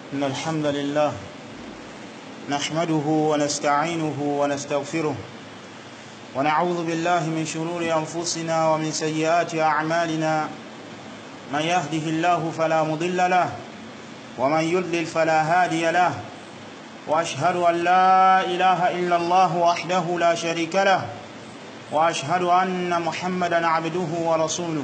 إن الحمد لله نحمده ونستعينه ونستغفره ونعوذ بالله من شرور أنفسنا ومن سيئات أعمالنا من يهده الله فلا مضل له ومن يضلل فلا هادي له وأشهد أن لا إله إلا الله وحده لا شريك له وأشهد أن محمدا عبده ورسوله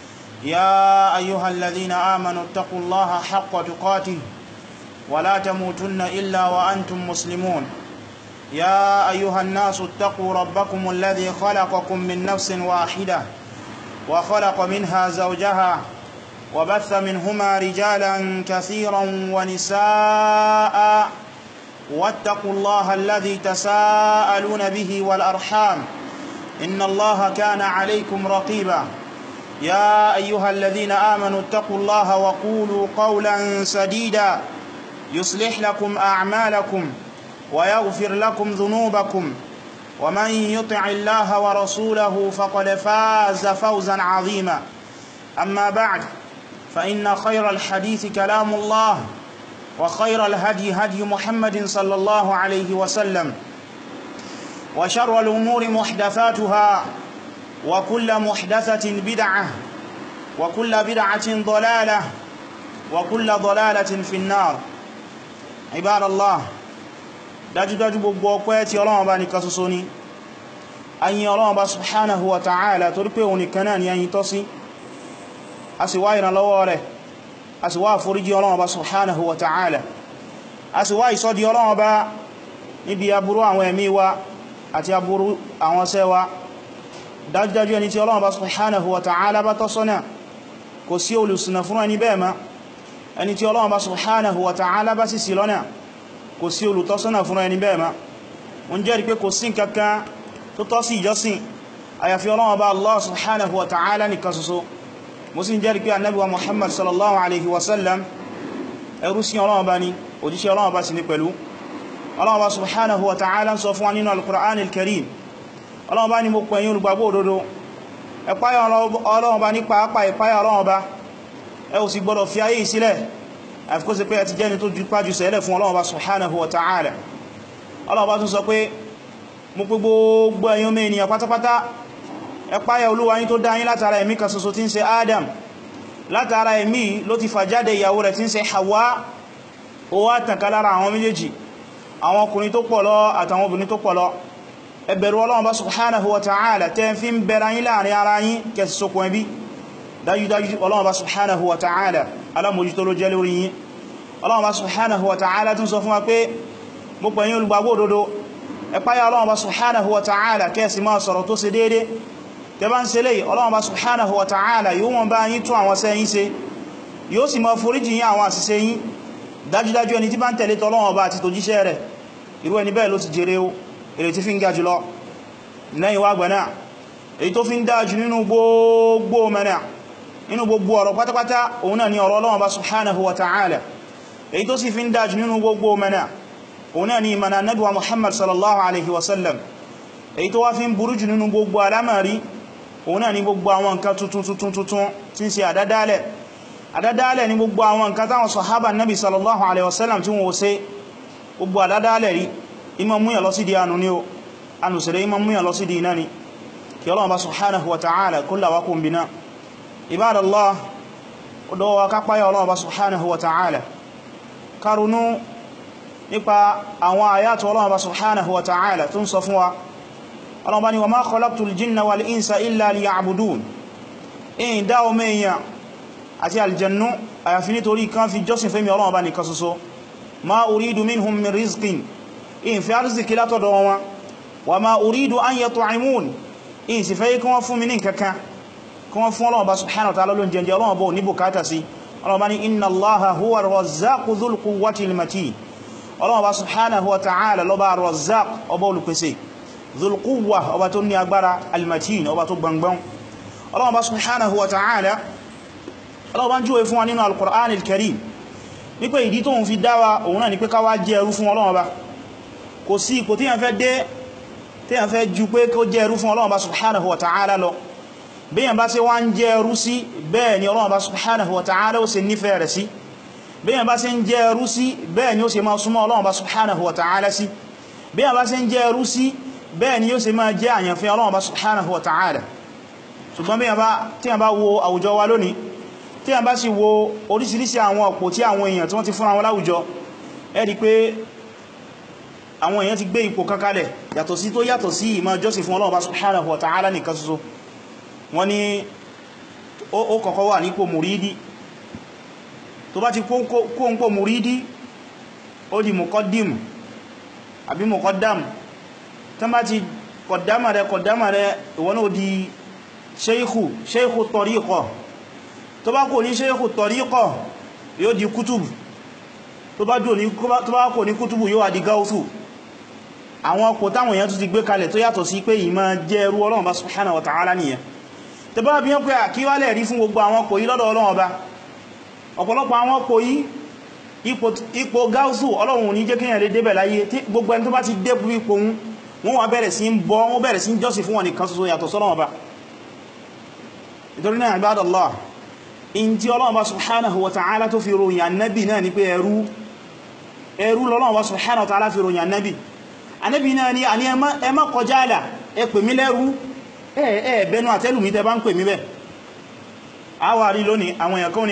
يا أيها الذين آمنوا اتقوا الله حق تقاته ولا تموتن إلا وأنتم مسلمون يا أيها الناس اتقوا ربكم الذي خلقكم من نفس واحدة وخلق منها زوجها وبث منهما رجالا كثيرا ونساء واتقوا الله الذي تساءلون به والأرحام إن الله كان عليكم رقيبا يا أيها الذين آمنوا اتقوا الله وقولوا قولا سديدا يصلح لكم أعمالكم ويغفر لكم ذنوبكم ومن يطع الله ورسوله فقد فاز فوزا عظيما أما بعد فإن خير الحديث كلام الله وخير الهدي هدي محمد صلى الله عليه وسلم وشر الأمور محدثاتها وكل محدثة بدعة وكل بدعة ضلالة وكل ضلالة في النار عباد الله dájúdájú gbogbo ọpẹ́ tí Ọlọ́run bá nìkan ṣoṣo ni ayin Ọlọ́run bá subhanahu wa ta'ala torí pé òun nìkan náà ni ayin tọ́ sí a sì wá ìrànlọ́wọ́ rẹ̀ a sì wá àforíjì Ọlọ́run bá subhanahu wa ta'ala a sì wá ìṣọ́dí Ọlọ́run bá níbi aburú àwọn ẹ̀mí wa àti aburú àwọn ṣẹ́ wa dájúdájú ẹni tí Ọlọ́run bá subhanahu wa ta'ala bá tọ́ sọ́nà kò sí olùṣìnà fún ẹni bẹ́ẹ̀ ma ẹni tí Ọlọ́run bá subhanahu wa ta'ala bá sì ṣì lọ́nà kò sí olùtọ́sọ́nà fún ẹni bẹ́ẹ̀ ma wọ́n jẹ́rìí pé kò sí nǹkankan tó tọ́ sí ìjọsìn àyàfi Ọlọ́run bá Allah subhanahu wa ta'ala nìkan ṣoṣo mo sì jẹ́rìí pé annabi wa Muhammad sallallahu alaihi wasallam ẹrú sí Ọlọ́run bá ní òjíṣẹ́ Ọlọ́run bá sì ní pẹ̀lú Ọlọ́run bá subhanahu wa ta'ala sọ fún wa nínú al-Qur'an al-Karim Ọlọ́run bá ní mo pẹ̀yìn olùgbàgbọ́ òdodo ẹ páyà Ọlọ́run bá ní pàápàá ìpáyà Ọlọ́run bá ẹ ò sì gbọdọ̀ fi ayé ìsílẹ̀ àfikó sí pé ẹ ti jẹ́ni tó pàjù sẹ́lẹ̀ fún Ọlọ́run bá subhanahu wa ta'ala Ọlọ́run bá tún sọ pé mo pé gbogbo ẹ̀yin ọmọ ènìyàn pátápátá ẹ páyà Olúwa yín tó dá yín látara ẹ̀mí kan ṣoṣo tí ń ṣe Adam látara ẹ̀mí ló ti fà jáde ìyàwó rẹ̀ tí ń ṣe Hawa ó wá tàn ká lára àwọn méjèèjì àwọn ọkùnrin tó pọ̀ lọ àtàwọn obìnrin tó pọ̀ lọ ẹ bẹ̀rù Ọlọ́run bá subhanahu wa ta'ala tẹ́ fi ń bẹ̀rẹ̀ yín láàrin ara yín kẹsì sókun ẹbí dájúdájú Ọlọ́run bá subhanahu wa ta'ala alámòjútó ló jẹ́ lórí yín Ọlọ́run bá subhanahu wa ta'ala tún sọ fún wa pé mo pè yín olùgbàgbọ́ òdodo ẹ páyà Ọlọ́run bá subhanahu wa ta'ala kẹ́sì máa sọ̀rọ̀ tó ṣe déédé tẹ́ bá ń ṣe léyìí Ọlọ́run bá subhanahu wa ta'ala yóò wọ́n bá yín tún àwọn ṣẹ́ yín ṣe yóò sì máa foríjì yín àwọn àṣìṣe yín dájúdájú ẹni tí bá ń tẹ̀lé t'Ọlọ́run bá àti tòjíṣẹ́ rẹ̀ irú ẹni bẹ́ẹ̀ ló ti jèrè o èrè tí fi ń ga jùlọ lẹ́yìn wá gbẹ̀nà èyí tó fi ń dájú nínú gbogbo mẹ́nà nínú gbogbo ọ̀rọ̀ pátápátá òun náà ni ọ̀rọ̀ Ọlọ́run bá subhanahu wa ta'ala èyí tó sì fi ń dájú nínú gbogbo mẹ́nà òun náà ni ìmọ̀nà Ànábì wa Muhammad sallallahu alaihi wasallam èyí tó wá fi ń burú jù nínú gbogbo alámàrí òun náà ni gbogbo àwọn nǹkan tuntun tí ń ṣe àdádálẹ̀ ni gbogbo àwọn nǹkan táwọn sahaba Nabi sallallahu alaihi wasallam tí wọ́n ṣe gbogbo àdádálẹ̀ rí ìmọ̀ múyàn lọ sí di anu ni o anu sẹ̀rẹ̀ ìmọ̀ múyàn lọ sí di iná ni kí Ọlọ́run bá subhanahu wa ta'ala kó là wá kún bí náà ibadallah ọdọ́wà kápáyà Ọlọ́run bá subhanahu wa ta'ala karunú nípa àwọn àyàtọ̀ Ọlọ́run bá subhanahu wa ta'ala tún sọ fún wa Ọlọ́run bá ní wa ma khalaqtul jinna wal insa illa liya'budun in dá ọmọ èèyàn àti aljannu àyàfi nítorí kan fi jọ́sìn fẹ́mi Ọlọ́run bá nìkan ṣoṣo ma uridu minhum min rizqin in fi arziki látọ̀dọ̀ wọn wa ma uridu an yat'imun in sì fẹ́ kí wọ́n fún mi ní kankan kí wọ́n fún Ọlọ́run bá subhanahu wa ta'ala ló ń jẹjẹ Ọlọ́run bó ní bùkátà sí Ọlọ́run bá ní inna Allaha huwa ar-razzaqu dhul quwwati al-matin Ọlọ́run bá subhanahu wa ta'ala ló bá ar-razzaq ọba olùpèsè dhul quwwa ọba tó ní agbára al-matin ọba tó gbangban Ọlọ́run bá subhanahu wa ta'ala Ọlọ́run bá ń júwe fún wa nínú al-Qur'an al-Karim ní pé ìdí tó ń fi dáwà òun náà ni pé ká wá jẹ́ ẹrú fún Ọlọ́run bá kò sí ipò tí yàn fẹ́ dé tí yàn fẹ́ ju pé kó jẹ́ ẹrú fún Ọlọ́run bá subhanahu wa ta'ala lọ bí yàn bá ṣe wá ń jẹ́ ẹrú sí bẹ́ẹ̀ ni Ọlọ́run bá subhanahu wa ta'ala ó ṣe nífẹ̀ẹ́ rẹ̀ sí bí yàn bá ṣe ń jẹ́ ẹrú sí bẹ́ẹ̀ ni ó ṣe máa súnmọ́ Ọlọ́run bá subhanahu wa ta'ala sí, bí yàn bá ṣe ń jẹ́ ẹrú sí bẹ́ẹ̀ ni ó ṣe máa jẹ́ àyànfẹ́ Ọlọ́run bá subhanahu wa ta'ala. ṣùgbọ́n tí yàn bá wo àwùjọ wa lónìí, tí yàn bá sì wo oríṣiríṣi àwọn ọ̀pọ̀ tí àwọn èèyàn tí wọ́n ti fún àwọn láwùjọ, ẹ rí pé àwọn èèyàn ti gbé ipò kankalẹ̀ yàtọ̀ sí ìmá jọ́sìn fún Ọlọ́run bá subhanahu wa ta'ala nìkan ṣoṣo. wọ́n ní ó kọ́kọ́ wà nípò mùrídí, tó bá ti kó ń pò mùrídí ó di muqaddim àbí muqaddam, tó bá ti kọ̀dámà rẹ̀ ìwọ́n ó di sheikhu tariqa, tó bá kò ní sheikhu tariqa yóò di kútùbù, tó bá kò ní kútùbù yóò wà di gáúsù. àwọn ọkọ̀ táwọn èèyàn tún ti gbé kalẹ̀ tó yàtọ̀ sí pé ìmá jẹ́ ẹrú Ọlọ́run bá subhanahu wa ta'ala nìyẹn. tẹ bá bí wọ́n pé àkíwálẹ̀ rí fún gbogbo àwọn ọkọ̀ yìí lọ́dọ̀ Ọlọ́run ọba, ọ̀pọ̀lọpọ̀ àwọn ọkọ̀ yìí ipò gáúsù Ọlọ́run ní jẹ́ kíyàn lè débẹ̀ láyé, tí gbogbo ẹni tó bá ti dé ipò wọn wà bẹ̀rẹ̀ sí ń bọ́, wọ́n bẹ̀rẹ̀ sí ń jọ́sìn fún wọn nìkan ṣoṣo yàtọ̀ sọ́lọ́run ọba. nítorí náà ibadallah, in tí Ọlọ́run bá subhanahu wa ta'ala tó fi ròyìn annabi náà ni pé ẹrú l'Ọlọ́run bá subhanahu wa ta'ala fi ròyìn annabi. Ànábì náà ni àní ẹ má kọjá àlà, ẹ pè mí lẹ́rú, bẹnu àtẹ́lù mi tẹ bá ń pè mí bẹ́. a wà rí lónìí àwọn èèyàn kan ní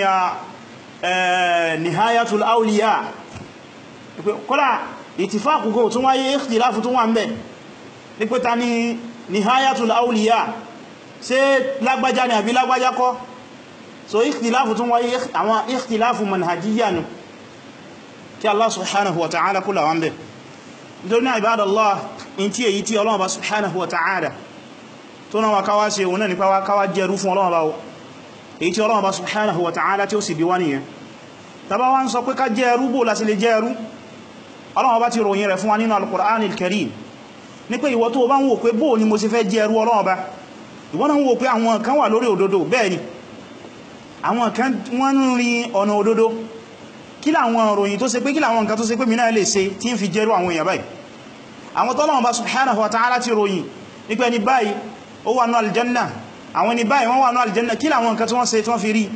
nihayatul awliya, kọ́lá ìtìfàkù kò tún wáyé, ikhtilafu tún wà ń bẹ̀ ní pé ta ni nihayatul awliya, ṣé lágbájá ni àbí lágbájá kọ́. so ikhtilafu tún wáyé, àwọn ikhtilafu manhajiyya nù, kí Allah subhanahu wa ta'ala kula wà ń bẹ̀. nítorí náà ibadallah, in tí èyí tí Ọlọ́run bá subhanahu wa ta'ala tó náà wà káwá ṣe òun náà nípa wá káwá jẹ́rú fún Ọlọ́run bá èyí tí Ọlọ́run bá subhanahu wa ta'ala tí ó sì bí wá nìyẹn. tàbá wá ń sọ pé ká jẹ́rú bó láti lè jẹ́rú, Ọlọ́run bá ti ròyìn rẹ̀ fún wa nínú al-Qur'an al-Karim ní pé ìwọ tó bá ń wò pé bó ni mo sì fẹ́ jẹ́rú Ọlọ́run bá, ìwọ náà ń wò pé àwọn kan wà lórí òdodo, bẹ́ẹ̀ ni àwọn kan wọ́n ń rin ọ̀nà òdodo, kí láwọn òròyìn tó ṣe pé kí láwọn nǹkan tó ṣe pé mi náà lè ṣe tí ń fi jẹ́rú àwọn èèyàn báyìí. àwọn tọ́lọ́run bá subhanahu wa ta'ala ti ròyìn nípa ẹni báyìí ó wà ní aljanna, àwọn ẹni báyìí wọ́n wà ní aljanna, kí láwọn nǹkan tí wọ́n ṣe tí wọ́n fi rí.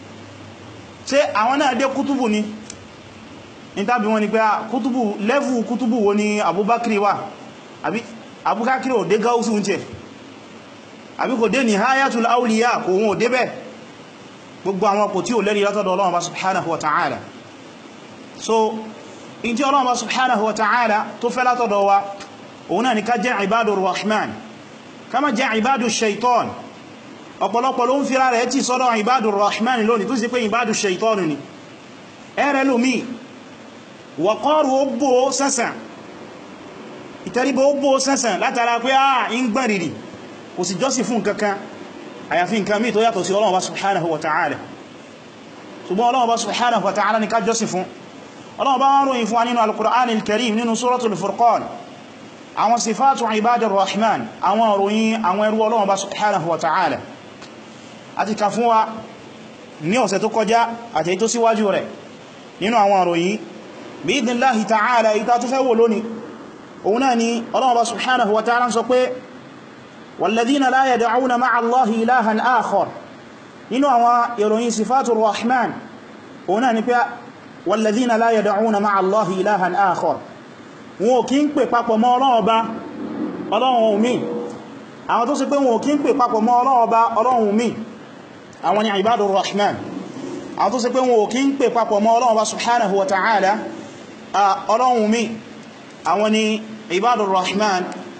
ṣé àwọn náà dé kútùbù ni ní tàbí wọn ni pé kútùbù lẹ́fù kútùbù wo ni Abubakri wà, àbí Abubakri ò dé gáúsù ń tẹ̀, àbí kò dé nihayatul awliya, kò wọn ò dé bẹ́. gbogbo àwọn kò tí ò lẹ́rí látọ̀dọ̀ Ọlọ́run bá subhanahu wa ta'ala. so in tí Ọlọ́run bá subhanahu wa ta'ala tó fẹ́ látọ̀dọ̀ wa òun náà ni ká jẹ́ ibadur rahman, ká má jẹ́ ibadur shaitan. ọ̀pọ̀lọpọ̀ ló ń fira rẹ̀ tí sọ́dọ̀ ibadur rahman lónìí tó sì pé ibadur shaitan ni. ẹ̀rẹ́ lómi wọ̀kọ́rù ó bó sẹ́sàn, ìtẹríbó ó bó sẹ́sàn látara pé ń gbẹ̀rìrì kò sì jọ́sìn fún kankan àyàfi nǹkan mí tó yàtọ̀ sí Ọlọ́run bá subhanahu wa ta'ala. ṣùgbọ́n Ọlọ́run bá subhanahu wa ta'ala ni ká jọ́sìn fún. Ọlọ́run bá wọ́n ròyìn fún wa nínú al-Qur'an al-Karim nínú suratul Furqan àwọn sifatu ibadir rahman, àwọn ròyìn àwọn ẹrú Ọlọ́run bá subhanahu wa ta'ala. àti kà fún wa ní ọ̀sẹ̀ tó kọjá àti èyí tó síwájú rẹ̀ nínú àwọn ròyìn bi'idhnillahi ta'ala. ìta tó fẹ́ wò lónìí òun náà ni Ọlọ́run bá subhanahu wa ta'ala sọ pé walladhina la yad'una ma'a Allahi ilahan akhar. nínú àwọn ìròyìn sifatur rahman òun náà ni pé walladhina la yad'una ma'a Allahi ilahan akhar, wọn ò kí ń pè papọ̀ mọ́ Ọlọ́run Ọba Ọlọ́run mi. àwọn tó sì pé wọn ò kí ń pè papọ̀ mọ́ Ọlọ́run Ọba Ọlọ́run mi, àwọn ni ibadur rahman. àwọn tó sì pé wọn ò kí ń pè papọ̀ mọ́ Ọlọ́run Ọba subhanahu wa ta'ala Ọlọ́run mi, àwọn ni ibadur rahman.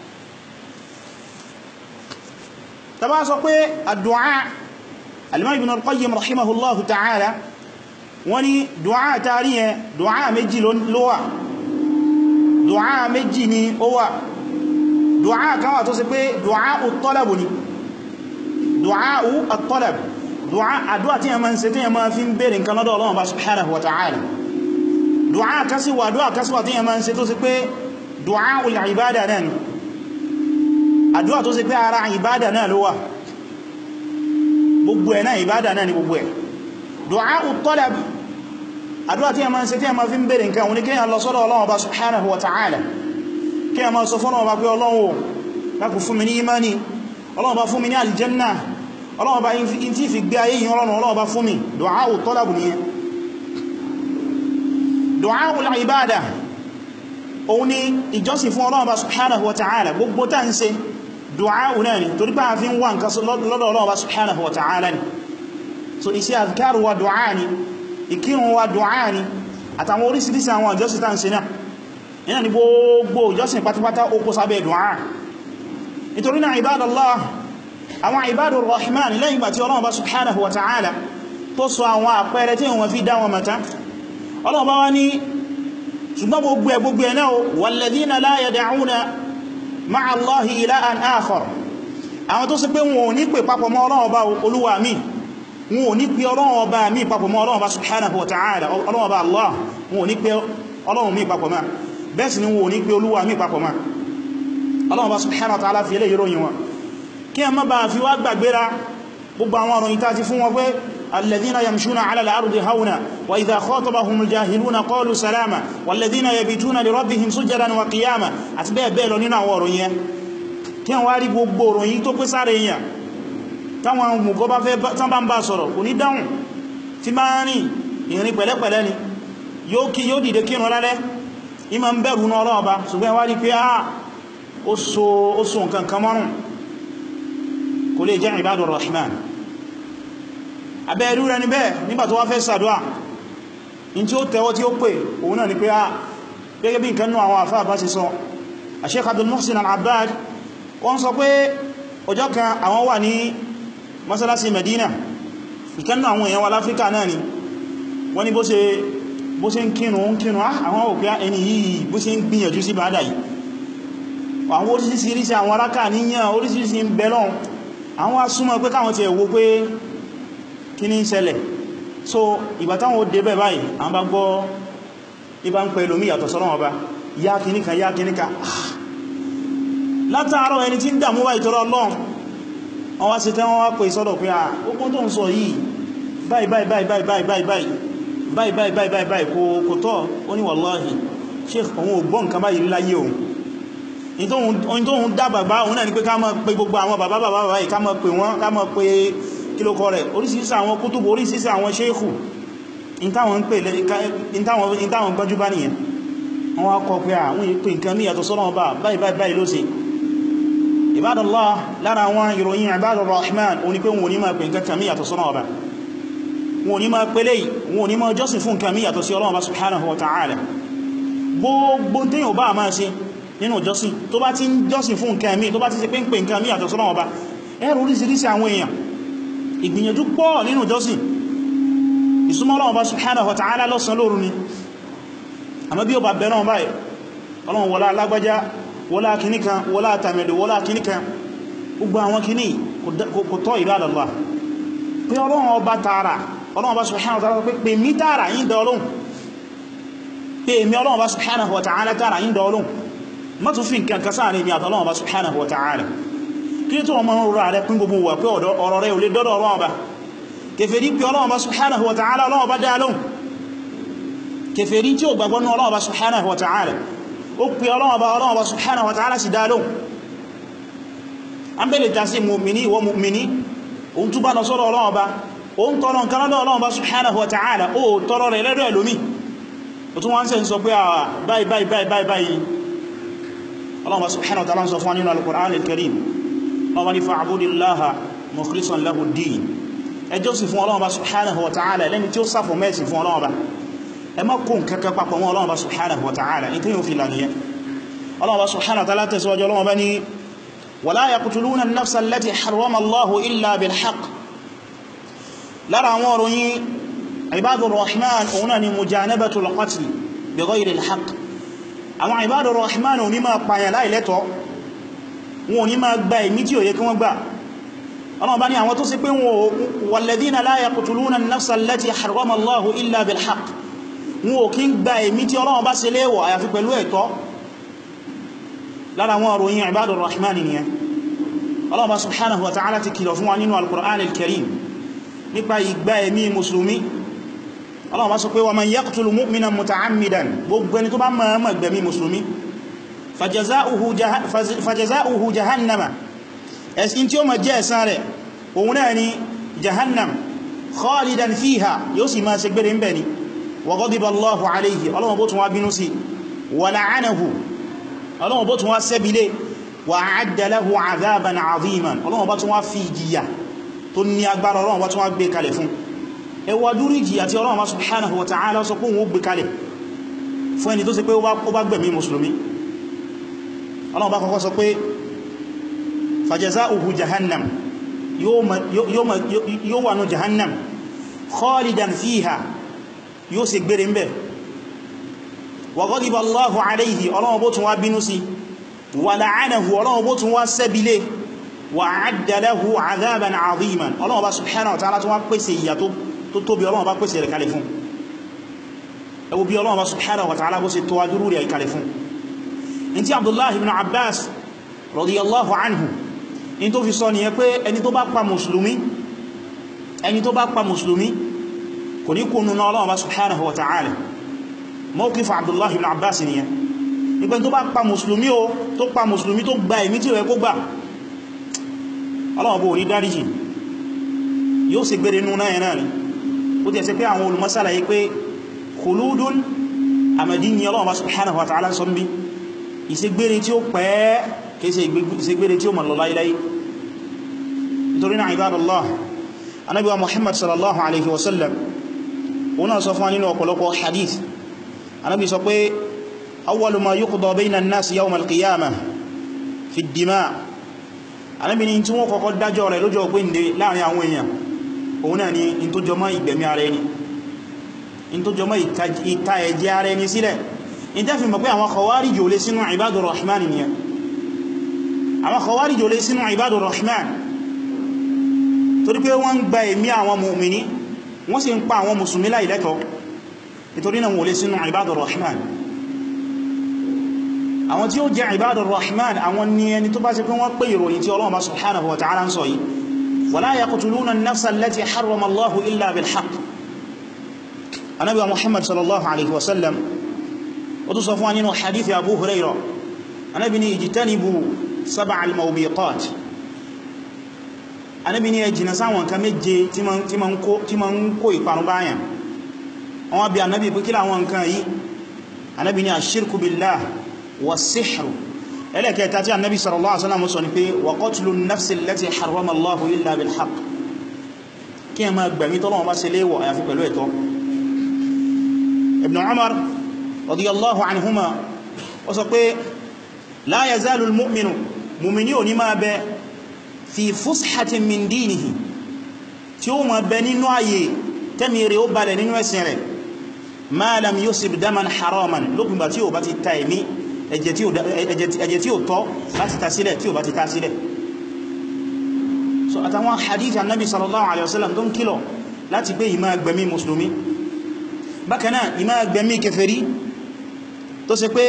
tàbá sọ pé ad-du'a, al-Imam Ibn al-Qayyim rahimahullahu ta'ala wọ́n ní du'a tàrí yẹn du'a méjì ló wà, du'a méjì ni ó wà. du'a kan wà tó sì pé du'a at-talab ni, du'a at-talab, àdúwà tí yẹn máa ń ṣe tí yẹn máa fi ń bèèrè nǹkan lọ́dọ̀ Ọlọ́run bá subhanahu wa ta'ala. du'a kásíwà tí yẹn máa ń ṣe tó sì pé du'a ul-ibada náà ni, àdúwà tó sì pé ara ìbádà náà ló wà, gbogbo ẹ̀ náà ìbádà náà ni gbogbo ẹ̀. du'a at-talab, àdúwà tí a máa ń ṣe tí a máa fi ń bèèrè nǹkan wọn ni kí a lọ sọ́dọ̀ Ọlọ́run bá subhanahu wa ta'ala, kí a máa sọ fún Ọlọ́run bá pé Ọlọ́run lákù fún mi ní imani, Ọlọ́run bá fún mi ní aljanna, Ọlọ́run bá in tí fi gbé ayé yìí Ọlọ́run bá fún mi. du'a at-talab nìyẹn. du'aul ibada òun ni ìjọsìn fún Ọlọ́run Ọba subhanahu wa ta'ala gbogbo tá ń ṣe du'a náà ni torí bá fi ń wá nǹkan lọ́dọ̀ Ọlọ́run Ọba subhanahu wa ta'ala ni so iṣẹ́ azkaru wa du'a ni ìkírun wa du'a ni àtàwọn orísìírísìí àwọn ìjọsìn tá ń ṣe náà iná ni gbogbo ìjọsìn pátápátá ó kó sábẹ́ du'a nítorí náà ibadallah àwọn ibadur rahman lẹ́yìn gbà tí Ọlọ́run Ọba subhanahu wa ta'ala tó sọ àwọn àpẹẹrẹ tí wọ́n fi dá wọn mata Ọlọ́run Ọba wá ní ṣùgbọ́n gbogbo ẹ̀ náà walladhina la yad'una ma'a Allahi ilahan akhar àwọn tó sì pé wọn ò ní pè papọ̀ mọ́ Ọlọ́run Ọba olúwa mi wọn ò ní pè Ọlọ́run Ọba mi papọ̀ mọ́ Ọlọ́run Ọba subhanahu wa ta'ala Ọlọ́run Ọba Allah wọn ò ní pè Ọlọ́run mi papọ̀ mọ́ bẹ́ẹ̀ sì ni wọn ò ní pè olúwa mi papọ̀ mọ́ Ọlọ́run Ọba subhanahu wa ta'ala fi ilé ìròyìn wọn kí a má bá fi wá gbàgbéra gbogbo àwọn ọ̀rọ̀ ìta ti fún wọn pé alladhina yamshuna ala al-ardi hawna wa idha khatabahum al-jahiluna qalu salama walladhina yabituna li rabbihim sujadan wa qiyama àti bẹ́ẹ̀ bẹ́ẹ̀ lọ nínú àwọn ọ̀rọ̀ yẹn kí wọ́n wá rí gbogbo ọ̀rọ̀ yìí tó pé sáré èèyàn táwọn mùgọ́ bá fẹ́ tán bá ń bá sọ̀rọ̀ kò ní dáhùn tí máa rìn ìrìn pẹ̀lẹ́pẹ̀lẹ́ ni yóò dìde kírun lálẹ́ ìmọ̀ ń bẹ̀rù náà ọlọ́ọ̀ba ṣùgbọ́n wá rí pé ó so nǹkan kan mọ́rùn kò lè jẹ́ ibadur rahman abẹ́rú rẹ̀ ní bẹ́ẹ̀ nígbà tó wá fẹ́ sàdúwà in tí ó tẹ́wọ́ tí ó pè òun náà ni pé gẹ́gẹ́ bí nǹkan náà àwọn àfáà bá ti sọ Sheikh Abdul Muhsin Al-Abbad wọ́n sọ pé ọjọ́ kan àwọn wà ní masalasi Medina ìkan náà àwọn èèyàn wà láfíríkà náà ni wọ́n ní bó ṣe ń kírun àwọn òpé ẹni yìí bó ṣe ń gbìyànjú sí bàádà yìí àwọn oríṣiríṣi àwọn arákà níyàn oríṣiríṣi ń bẹ lọ́hùn àwọn asúnmọ̀ pé káwọn ti ẹ̀wò pé kí ní ṣẹlẹ̀ so ìgbà táwọn ó dé bẹ̀ báyìí àwọn bá gbọ́ ibá ń pẹ̀lú mí yàtọ̀ sọ́rọ̀ ọba yá kìníkà látàárọ̀ ẹni tí ń dàmú wá ìtọ́rọ Ọlọ́run wọ́n wá sí tẹ́ wọ́n wá pè sọ́dọ̀ pé ogun tó ń sọ yìí báyìí kò tọ́ ó ní wallahi Sheikh òun ò gbọ́ nǹkan báyìí láyé òun in tó ń dábàgbà òun náà ni pé ká máa pe gbogbo àwọn bàbá báyìí ká máa pe wọ́n ká máa pe kílòkọ rẹ̀ oríṣiríṣi àwọn kútùbù oríṣiríṣi àwọn ṣéèkù in táwọn gbọ́jú bá nìyẹn wọ́n wá kọ pé àwọn ìpè nǹkan ní ìyàtọ̀ sọ́nà ọba báyìí ló ṣe Ibadallah lára àwọn ìròyìn Ibadur Rahman ó ní pé wọn ò ní máa pè nǹkan ní ìyàtọ̀ sọ́nà ọba wọn ò ní máa pèlè wọn ò ní máa jọ́sìn fún nǹkan ní ìyàtọ̀ sí Ọlọ́run subhanahu wa ta'ala gbogbo tí yóò bá máa ṣe nínú jọ́sìn tó bá ti ń jọ́sìn fún nǹkan mí tó bá ti ṣe pé ń pè nǹkan mí àtọ̀ sọ́nà ọba ẹ̀rù oríṣiríṣi àwọn èèyàn ìgbìyànjú pọ̀ nínú jọ́sìn ìsúnmọ́ Ọlọ́run Ọba subhanahu wa ta'ala lọ́sàn lóru ni àmọ́ bí ó bá bẹ̀rẹ̀ wọn báyìí Ọlọ́run wọlá alágbájá wọlá kìníkan wọlá tàmẹ̀dù wọlá kìníkan gbogbo àwọn kìní kò tọ́ Ibadallah pé Ọlọ́run Ọba tààrà Ọlọ́run Ọba subhanahu wa ta'ala pé pè mí tààrà yín dá Ọlọ́run pé èmi Ọlọ́run Ọba subhanahu wa ta'ala tààrà yín dá Ọlọ́run má tún fi nǹkan kásá ní àtọ́lọ́wọ́ Ọba subhanahu wa ta'ala kí tó ọmọ rọrọ̀ rẹ̀ pín gbogbo wà pé ọ̀rọ̀ rẹ̀ ò lè dọ́dọ̀ Ọlọ́run Ọba kèfèrí pé Ọlọ́run Ọba subhanahu wa ta'ala Ọlọ́run Ọba dá lóhùn kèfèrí tí ó gbàgbọ́ ní Ọlọ́run Ọba subhanahu wa ta'ala ó pè Ọlọ́run Ọba subhanahu wa ta'ala sì dá lóhùn an bẹ̀lẹ̀ ta sí mu'mini wọ mu'mini òun túbá lọ sọ́rọ̀ Ọlọ́run Ọba òun tọrọ nǹkan lọ́dọ̀ Ọlọ́run Ọba subhanahu wa ta'ala ó tọrọ rẹ̀ lẹ́dọ̀ ẹlòmí ó tún wọ́n sẹ́ sọ pé báyìí Allah subhanahu wa ta'ala sọ fún nínú al-Qur'an al-Karim wọ́n ni fa'budillaha mukhlisan lahu ad-din ẹjọ́ sí fún Allah subhanahu wa ta'ala lẹ́ni tí ó sáfọ̀ mẹ́sì fún Allah ẹ má kún kẹ́kẹ́ papọ̀ mọ́ Allah subhanahu wa ta'ala ní tí yóò fi lànìyàn Allah subhanahu wa ta'ala tẹ̀síwájú Allah bá ní wala yaqtuluna an-nafsa allati harrama Allahu illa bil-haqq lára àwọn òròyìn Ibadur Rahman òun náà ni mujanabatul qatl bighayri al-haqq àwọn Ibadur Rahman ò ní máa pààyàn láìlẹ́tọ̀ọ́ wọn ò ní máa gba ẹ̀mí tí ó yẹ kí wọ́n gbà ọlọ́run bá ní àwọn tó sì pé wọn walladhina la yaqtuluna an-nafsa allati harrama Allahu illa bil-haqq wọn ò kí ń gba ẹ̀mí tí ọlọ́run bá ṣe léèwọ̀ àyàfi pẹ̀lú ẹ̀tọ́ lára àwọn òròyìn Ibadur Rahman nìyẹn ọlọ́run bá subhanahu wa ta'ala ti kìlọ̀ fún wa nínú al-Qur'an al-Karim nípa ìgbà ẹ̀mí mùsùlùmí ọlọ́run bá sọ pé wa man yaqtul mu'minan muta'ammidan gbogbo ẹni tó bá máa gbẹ̀mí mùsùlùmí fajaza'uhu jahannama ẹ̀sìn tí ó ma jẹ́ ẹ̀san rẹ̀ òun náà ni jahannam khalidan fiha yóò sì máa ṣe gbére ń bẹ̀ ni wa ghadiba Allahu alayhi Ọlọ́run bó tún wá bínú sí wa la'anahu Ọlọ́run bó tún wá sẹ́bílé wa a'adda lahu 'adhaban 'aziman Ọlọ́run bá tún wá fi ìjìyà tó ní agbára Ọlọ́run bá tún wá gbé kalẹ̀ fún ẹwà dúrí ìjìyà tí Ọlọ́run subhanahu wa ta'ala sọ pé wọ́n gbé kalẹ̀ fún ẹni tó ṣe pé ó bá gbẹ̀mí mùsùlùmí Ọlọ́run bá kọ́kọ́ sọ pé fajaza'uhu jahannam yóò wà ní jahannam khalidan fiha yóò ṣe gbére ń bẹ̀ wa ghadiba Allahu alayhi Ọlọ́run bó tún wá bínú sí wa la'anahu Ọlọ́run bó tún wá sẹ́bílé wa a'adda lahu 'adhaban 'aziman Ọlọ́run bá subhanahu wa ta'ala tún wá pèsè ìyà tó tóbi Ọlọ́run bá pèsè rẹ̀ kalẹ̀ fún ẹwọ bí Ọlọ́run bá subhanahu wa ta'ala bó ṣe tó adúrú rẹ̀ kalẹ̀ fún in tí Abdullah ibn Abbas radiyallahu anhu in tó fi sọ nìyẹn pé ẹni tó bá pa mùsùlùmí kò ní kú nínú Ọlọ́run bá subhanahu wa ta'ala mawqif Abdullah ibn Abbas nìyẹn nígbẹ́ tó bá pa mùsùlùmí tó gba ẹ̀mí tí ó yẹ kó gbà Ọlọ́run bó ní dáríjì yóò sì gbére nínú náà náà ni ó ti ẹ̀sẹ̀ pé àwọn olùmọ́sálà yí pé khuludun amadini Ọlọ́run bá subhanahu wa ta'ala sọ bí ìṣègbére tí ó pẹ́ kéèsè ìṣègbére tí ó mọ̀ lọ láíláí nítorí náà ibadallah Ànábì wa Muhammad sallallahu alaihi wasallam òun náà sọ fún wa nínú ọ̀pọ̀lọpọ̀ hadith Ànábì sọ pé awwalu ma yuqda bayna an-nas yawm al-qiyamah fi ad-dima' Ànábì ní tí wọ́n kọ́kọ́ dájọ́ rẹ̀ lọ́jọ́ gbéǹde láàrin àwọn èèyàn òun náà ni in tó jọmọ́ ìgbẹ̀mí ara ẹni in tó jọmọ́ ìta ẹ̀jẹ̀ ara ẹni sílẹ̀ in tẹ́ fi mọ̀ pé àwọn khawarij ò lè sínú ibadur rahman nìyẹn àwọn khawarij ò lè sínú ibadur rahman torí pé wọ́n ń gba ẹ̀mí àwọn mu'mini wọ́n sì ń pa àwọn mùsùlùmí láìlẹ́tọ̀ọ́ nítorí náà wọ́n lè sínú ibadur rahman àwọn tí ó jẹ́ ibadur rahman àwọn ni ẹni tó bá ṣe pé wọ́n pé ìròyìn tí Ọlọ́run subhanahu wa ta'ala ń sọ yìí wala yaqtuluna an-nafsa allati harrama Allahu illa bil haqq Ànábì wa Muhammad sallallahu alaihi wasallam ó tún sọ fún wa nínú hadith Abu Hurairah Ànábì ní ijtanibu sab'al mawbiqat Ànábì ní ẹ jìnà sáwọn nǹkan méje tí ma ń kó ìparun báyàn wọ́n bí Ànábì pé kí láwọn nǹkan yìí Ànábì ní ash-shirku billah was-sihru ẹlẹ́kẹta tí Ànábì sallallahu alaihi wasallam sọ ní pé wa qatlu an-nafsi allati harrama Allahu illa bil haqq kí ẹ máa gbẹ̀mí tọ́lọ́wọ́ bá ṣe léèwọ̀ àyàfi pẹ̀lú ẹ̀tọ́ Ibn Umar radiyallahu anhuma ó sọ pé la yazalu al-mu'minu mu'mini ò ní máa bẹ fi fushatin min dinihi tí ó máa bẹ nínú ayé tẹ́mi rẹ̀ ó balẹ̀ nínú ẹ̀sìn rẹ̀ ma lam yusib daman haraman lópin bá tí ó bá ti ta ẹ̀mí ẹ̀jẹ̀ tí ó tọ́ láti ta sílẹ̀ tí ó bá ti ta sílẹ̀ so àtàwọn hadith annabi sallallahu alaihi wasallam tó ń kílọ̀ láti pé ìmá gbẹ̀mí musulmi bákanáà ìmá gbẹ̀mí kèfèrí tó ṣe pé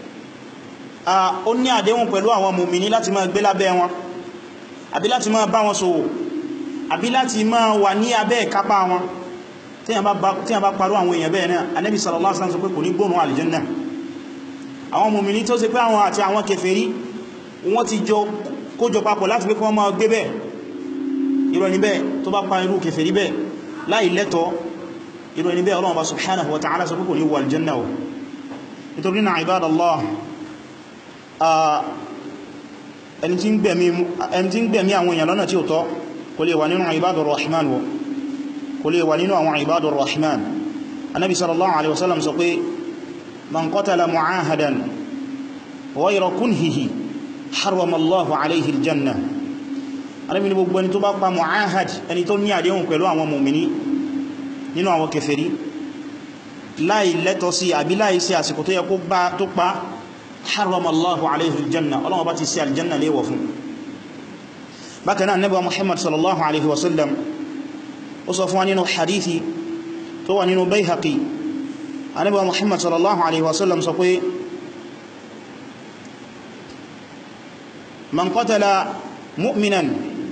ó ní àdéhùn pẹ̀lú àwọn mùmìní láti máa gbé lábẹ́ wọn àbí láti máa bá wọn ṣòwò àbí láti máa wà ní abẹ́ ìkápá wọn tí a bá parú àwọn èèyàn bẹ́ẹ̀ náà Ànábì sallallahu alaihi wasallam sọ pé kò ní gbóòrùn àlìjánnà àwọn mùmìní tó ṣe pé àwọn àti àwọn kèfèrí wọ́n ti jọ kójọ papọ̀ láti pé kí wọ́n máa gbé bẹ́ẹ̀ irú ẹni bẹ́ẹ̀ tó bá pa irú kèfèrí bẹ́ẹ̀ láì lẹ́tọ̀ọ́ irú ẹni bẹ́ẹ̀ Ọlọ́run bá subhanahu wa ta'ala sọ pé kò ní wọ àlìjánnà o nítorí náà ibadallah ẹni tí ń gbẹ̀mí àwọn èèyàn lọ́nà tí ó tọ́ kò lè wà nínú ibadur rahman wọ kò lè wà nínú àwọn ibadur rahman Ànábì sallallahu alaihi wasallam sọ pé man qatala mu'ahadan ghayra kunhihi harrama Allahu alayhi aljanna Ànábì ní gbogbo ẹni tó bá pa mu'ahad ẹni tó ní àdéhùn pẹ̀lú àwọn mùmìní nínú àwọn kèfèrí láì lẹ́tọ̀ sí àbí láì sí àsìkò tó yẹ kó bá tó pa harrama Allahu alayhi aljanna Ọlọ́run bá ti sí aljanna léwọ̀ fún bákan náà Ànábì Muhammad sallallahu alaihi wasallam ó sọ fún wa nínú hadithi tó wà nínú Bayhaqi Ànábì Muhammad sallallahu alaihi wasallam sọ pé man qatala mu'minan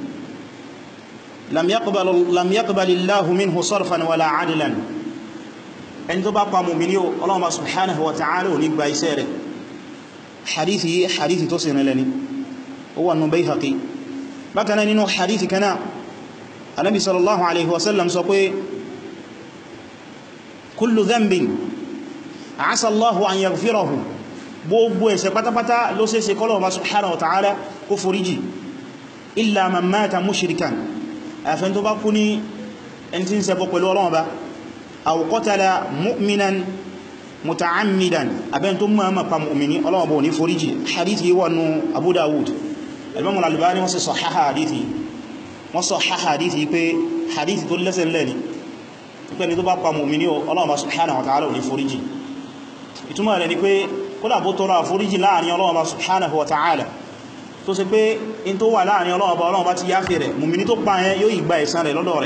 lam yaqbal Allahu minhu sarfan wala 'adlan ẹni tó bá pa mu'mini Ọlọ́run subhanahu wa ta'ala ò ní gba iṣẹ́ rẹ̀ hadithi tó sì rìnlẹ̀ ni ó wà nínú Bayhaqi bákan náà nínú hadithi kanáà Ànábì sallallahu alaihi wasallam sọ pé kullu dhanbin asa Allahu an yaghfirahu gbogbo ẹ̀ṣẹ̀ pátápátá ló ṣeéṣe k'Ọlọ́run bá subhanahu wa ta'ala kó foríjì illa man mata mushrikan àfẹ́n tó bá kú ní ẹni tí ń ṣẹbọ pẹ̀lú Ọlọ́run bá aw qatala mu'minan muta'ammidan abẹ́n tó mọ́ pa mu'mini Ọlọ́run bó ní foríjì. hadith yìí wà nínú Abu Dawud. Imam al-Albani wọ́n sì sahhaha hadith yìí pé hadith tó lẹ́sẹ̀ lẹ́ni pé ní tó bá pa mu'mini Ọlọ́run bá subhanahu wa ta'ala ní foríjì. ìtumọ̀ rẹ̀ ni pé kódà bó tọrọ àforíjì láàrin Ọlọ́run bá subhanahu wa ta'ala tó ṣe pé in tó wà láàrin Ọlọ́run bá ti yáfẹ́ rẹ̀ mu'mini tó pa yẹn yóò ìgbà ẹ̀san rẹ̀ lọ́dọ̀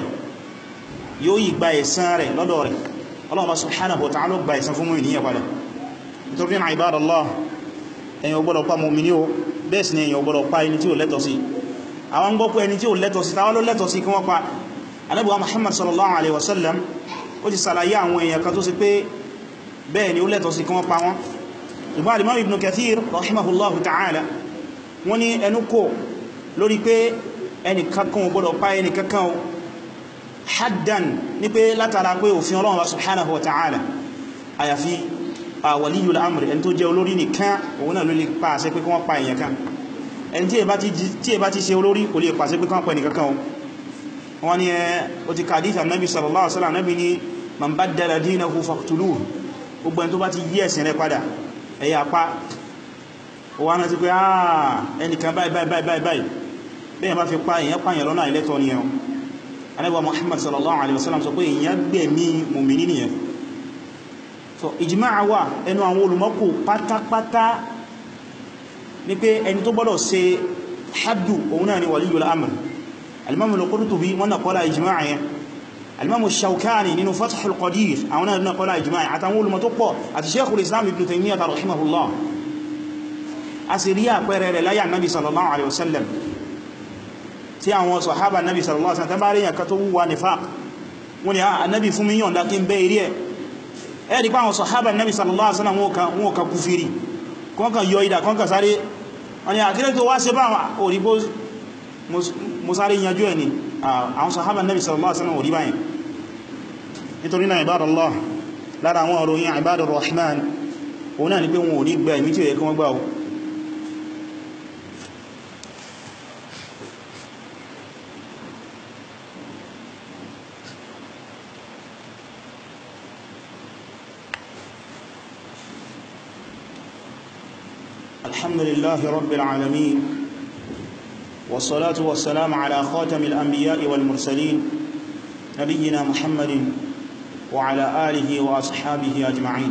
rẹ̀ Ọlọ́run bá subhanahu wa ta'ala gba ẹ̀san fún mu'mini yẹn padà. nítorí náà ibadallah ẹ̀yin ò gbọ́dọ̀ pa mu'mini o bẹ́ẹ̀ sì ni ẹ̀yin ò gbọ́dọ̀ pa ẹni tí ó lẹ́tọ̀ sí. àwọn gbọ́ pé ẹni tí ó lẹ́tọ̀ sí táwọn ló lẹ́tọ̀ sí kí wọ́n pa. Ànábì wa Muhammad sallallahu alaihi wasallam ó ti ṣàlàyé àwọn èèyàn kan tó sì pé bẹ́ẹ̀ ni ó lẹ́tọ̀ sí kí wọ́n pa wọ́n. ṣùgbọ́n Imam Ibn Kathir rahimahullahu ta'ala wọ́n ní ẹnu kò lórí pé ẹni kankan ò gbọ́dọ̀ pa ẹni kankan haddan ní pé látara pé òfin Ọlọ́run wa subhanahu wa ta'ala àyàfi waliyul amri ẹni tó jẹ́ olórí nìkan òun náà ló lè pàṣẹ pé kí wọ́n pa èèyàn kan. ẹni tí ẹ bá ti ṣe olórí kò lè pàṣẹ pé kí wọ́n pa ẹni kankan wọ́n ní ó ti kàdífà Nabi sallallahu alaihi wasallam Nabi ní man baddala dinahu faqtuluhu gbogbo ẹni tó bá ti yí ẹ̀sìn rẹ̀ padà ẹ̀yà pa. wọ́n á ti pé ẹnìkan báyìí bẹ́ẹ̀ bá fi pa èèyàn pààyàn lọ́nà àìlẹ́tọ̀ ni ẹ̀hùn. Ànábì Muhammad sallallahu alaihi wasallam sọ pé èèyàn gbẹ̀mí mùmínì nìyẹn. so ìjìmáà wà ẹnu àwọn olùmọ́kù pátápátá ní pé ẹni tó gbọ́dọ̀ ṣe haddu òun náà ni waliyul amr. al-Imam al-Qurtubi wọ́n náà kọ́lá ìjìmáà yẹn. al-Imam ash-Shawkani nínú Fathul Qadir àwọn náà kọ́lá ìjìmáà àtàwọn olùmọ́ tó pọ̀ àti Shaykhul Islam Ibn Taymiyyah rahimahullah. a sì rí àpẹẹrẹ rẹ̀ láyé Nabi sallallahu alaihi wasallam tí àwọn sàhábà Nabi sallallahu alaihi wasallam tàbí àríyàn kan tó wúwa nifaq wọ́n ni Nabi fún mi yọ̀nda kí n bẹ́ irí ẹ̀ ẹ̀rí pa àwọn sàhábà Nabi sallallahu alaihi wasallam wọ́n ka kúfìrí kọ́n kan yọ ìdà kọ́n kan sáré wọ́n ni àkílẹ̀ tó wá ṣe bá òrìbó mo sáré yanjú ẹ̀ ni àwọn sàhábà Nabi sallallahu alaihi wasallam òrí báyìí. nítorí náà ibadallah lára àwọn òròyìn ibadur rahman òun náà ni pé wọn ò ní gbà ìmí tí ó yẹ kí wọ́n gbà ó. الحمد لله رب العالمين والصلاة والسلام على خاتم الأنبياء والمرسلين نبينا محمد وعلى آله وأصحابه أجمعين.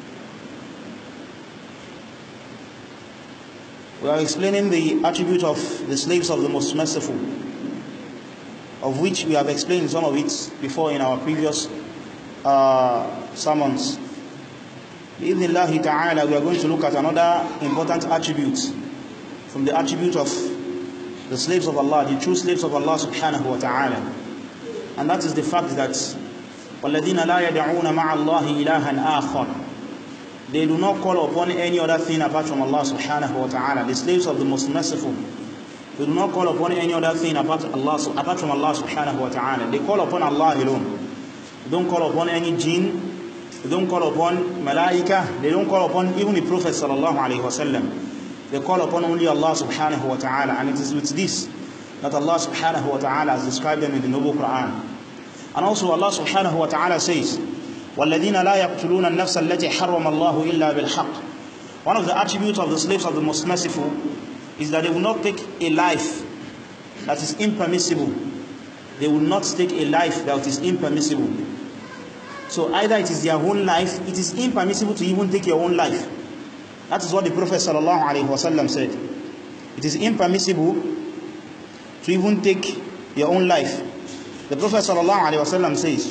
We are explaining the attribute of the slaves of the Most Merciful, of which we have explained some of it before in our previous sermons. Bi-idhnillahi ta'ala, we are going to look at another important attribute from the attribute of the slaves of Allah, the true slaves of Allah subhanahu wa ta'ala. And that is the fact that وَالَّذِينَ لَا يَدْعُونَ مَعَ اللَّهِ إِلَهًا آخَرَ, they do not call upon any other thing apart from Allah subhanahu wa ta'ala. The slaves of the Most Merciful, they do not call upon any other thing apart from Allah subhanahu wa ta'ala. They call upon Allah alone. They don't call upon any jinn, they don't call upon malaika, they don't call upon even the Prophet sallallahu alaihi wasallam. They call upon only Allah subhanahu wa ta'ala, and it is with this that Allah subhanahu wa ta'ala has described them in the noble Quran. And also Allah subhanahu wa ta'ala says, وَالَّذِينَ لَا يَقْتُلُونَ النَّفْسَ الَّتِي حَرَّمَ اللَّهُ إِلَّا بِالْحَقِّ. One of the attributes of the slaves of the Most Merciful is that they will not take a life that is impermissible. They will not take a life that is impermissible. So either it is their own life, it is impermissible to even take your own life. That is what the Prophet sallallahu alaihi wasallam said. It is impermissible to even take your own life. The Prophet sallallahu alaihi wasallam says,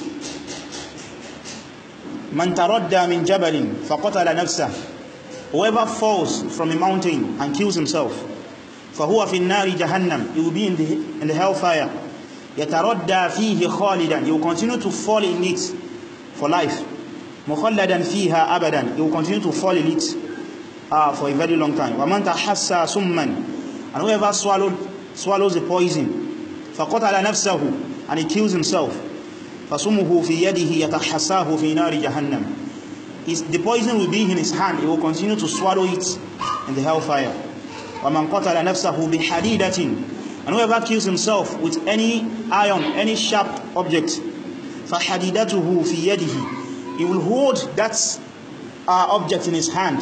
"Man taradda min jabalin faqatala nafsah." Whoever falls from a mountain and kills himself, فَهُوَ فِي النَّارِ جَهَنَّمْ, he will be in the hellfire. يَتَرَدَّى فِيهِ خَالِدًا, he will continue to fall in it for life. مُخَلَّدًا فِيهَا أَبَدًا, he will continue to fall in it for a very long time. وَمَنْ تَحَسَّى سُمًّا, and whoever swallows a poison, فَقَتَلَ نَفْسَهُ, and he kills himself, فَسُمُهُ فِي يَدِهِ يَتَحَسَّاهُ فِي نَارِ جَهَنَّمْ. The poison will be in his hand, he will continue to swallow it in the hellfire. وَمَنْ قَتَلَ نَفْسَهُ بِحَدِيدَةٍ. And whoever kills himself with any iron, any sharp object, فَحَدِيدَتُهُ فِي يَدِهِ. He will hold that object in his hand.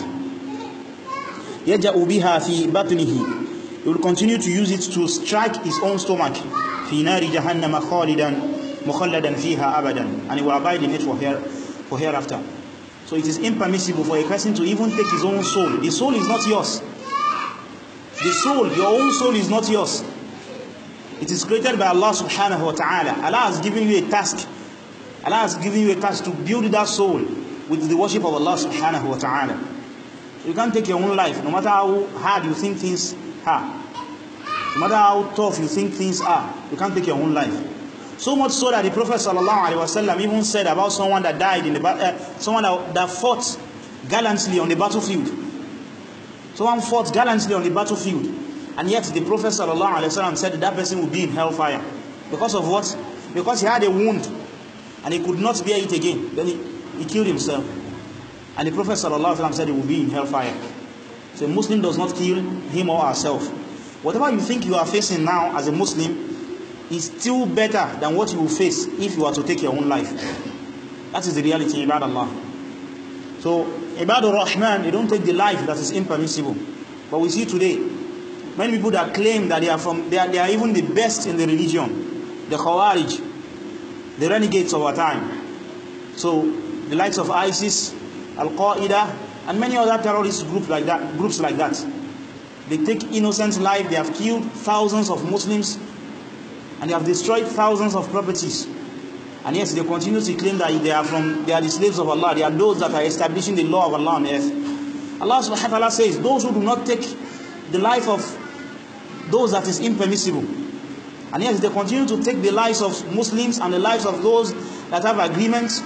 يَجَأُ بِهَا فِي بَطْنِهِ. He will continue to use it to strike his own stomach. فِي نَارِ جَهَنَّمَ خَالِدًا مُخَلَّدًا فِيهَا أَبَدًا. And he will abide in it for hereafter. So it is impermissible for a person to even take his own soul. The soul is not yours. The soul, your own soul is not yours. It is created by Allah subhanahu wa ta'ala. Allah has given you a task. Allah has given you a task to build that soul with the worship of Allah subhanahu wa ta'ala. You can't take your own life, no matter how hard you think things are. No matter how tough you think things are, you can't take your own life. So much so that the Prophet sallallahu alaihi wasallam even said about someone that died in the someone that fought gallantly on the battlefield. Someone fought gallantly on the battlefield, and yet the Prophet sallallahu alaihi wasallam said that person would be in hellfire. Because of what? Because he had a wound and he could not bear it again. Then he killed himself. And the Prophet sallallahu alaihi wasallam said he would be in hellfire. So a Muslim does not kill him or herself. Whatever you think you are facing now as a Muslim is still better than what you will face if you are to take your own life. That is the reality, ibad Allah. So Ibadur Rahman, they don't take the life that is impermissible. But we see today many people that claim that they are even the best in the religion, the Khawarij, the renegades of our time. So the likes of ISIS, Al-Qaeda, and many other terrorist groups like that. They take innocent life. They have killed thousands of Muslims, and they have destroyed thousands of properties. And yes, they continue to claim that they are the slaves of Allah. They are those that are establishing the law of Allah on earth. Allah subhanahu wa ta'ala says, those who do not take the life of those that is impermissible. And yes, they continue to take the lives of Muslims and the lives of those that have agreements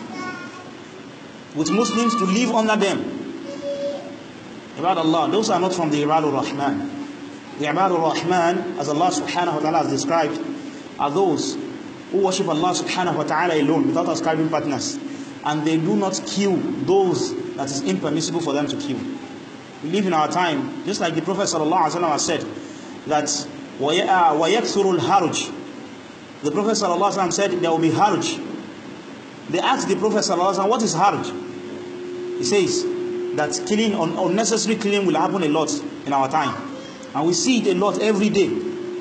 with Muslims to live under them. Ibad Allah, those are not from the Ibadur Rahman. The Ibadur Rahman, as Allah subhanahu wa ta'ala has described, are those who worship Allah subhanahu wa ta'ala alone without ascribing partners, and they do not kill those that is impermissible for them to kill. We live in our time, just like the Prophet sallallahu alaihi wasallam has said that وَيَكْثُرُ الْحَرُجِ. The Prophet sallallahu alaihi wasallam said there will be harj. They asked the Prophet sallallahu alaihi wasallam, what is harj? He says that killing, unnecessary killing will happen a lot in our time, and we see it a lot every day.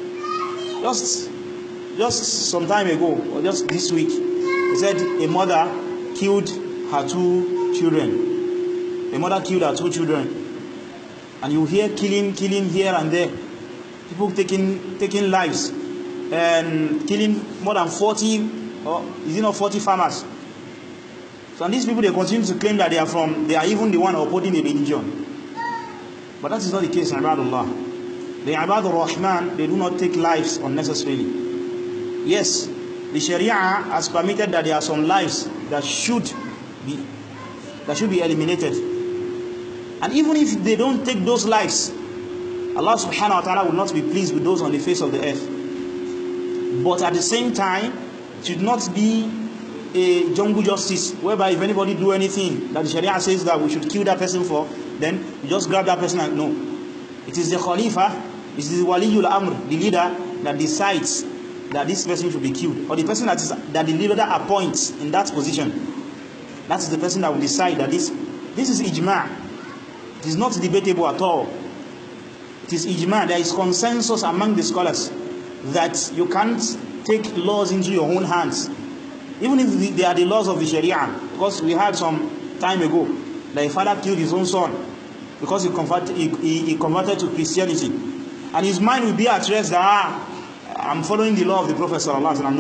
Just some time ago, or just this week, he said a mother killed her two children. A mother killed her two children. And you hear killing here and there. People taking lives and killing more than 40, or is it not 40 farmers? So and these people, they continue to claim that they are even the one upholding the religion. But that is not the case in Ibadullah. The Ibadur Rahman, they do not take lives unnecessarily. Yes, the Sharia has permitted that there are some lives that should be eliminated. And even if they don't take those lives, Allah subhanahu wa ta'ala will not be pleased with those on the face of the earth. But at the same time, it should not be a jungle justice, whereby if anybody do anything that the Sharia says that we should kill that person for, then you just grab that person and no. It is the Khalifa, it is the Waliyul Amr, the leader, that decides that this person should be killed, or the person that the leader appoints in that position. That is the person that will decide that this is ijma'. It is not debatable at all. It is ijma'. There is consensus among the scholars that you can't take laws into your own hands, even if they are the laws of the Sharia. Because we had some time ago that a father killed his own son because he converted to Christianity, and his mind will be at rest that I'm following the law of the Prophet sallallahu alaihi wasallam.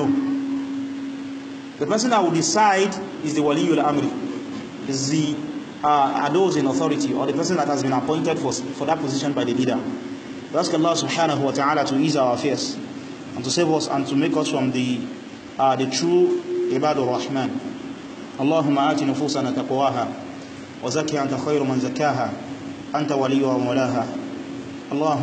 No. The person that will decide is the Waliyul Amri, is the those in authority, or the person that has been appointed for that position by the leader. We ask Allah subhanahu wa ta'ala to ease our affairs and to save us and to make us from the true Ibadur Rahman. Allahumma ati nufusana taqwaha wa zakki anta khayru man zakkaha anta waliyuha wa mawlaha.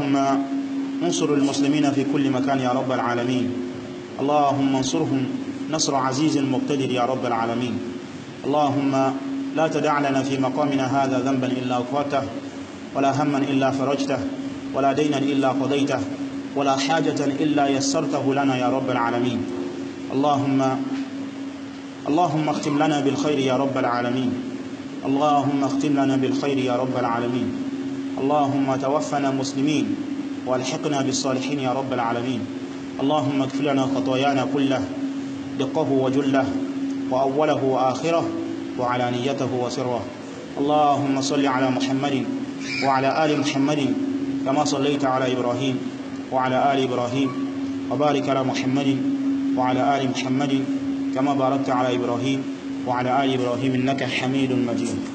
Allahumma انصر المسلمين في كل مكان يا رب العالمين. اللهم انصرهم نصر عزيز مقتدر يا رب العالمين. اللهم لا تدع لنا في مقامنا هذا ذنبا إلا غفرته، ولا هما إلا فرجته، ولا دينا إلا قضيته، ولا حاجة إلا يسرته لنا يا رب العالمين. اللهم اختم لنا بالخير يا رب العالمين. اللهم اختم لنا بالخير يا رب العالمين. اللهم توفنا مسلمين والحقنا بالصالحين يا رب العالمين. اللهم اغفر لنا خطايانا كله، دقه وجله، وأوله وآخره، وعلانيته وسره. اللهم صل على محمد وعلى آل محمد كما صليت على إبراهيم وعلى آل إبراهيم، وبارك على محمد وعلى آل محمد كما باركت على إبراهيم وعلى آل إبراهيم إنك حميد مجيد.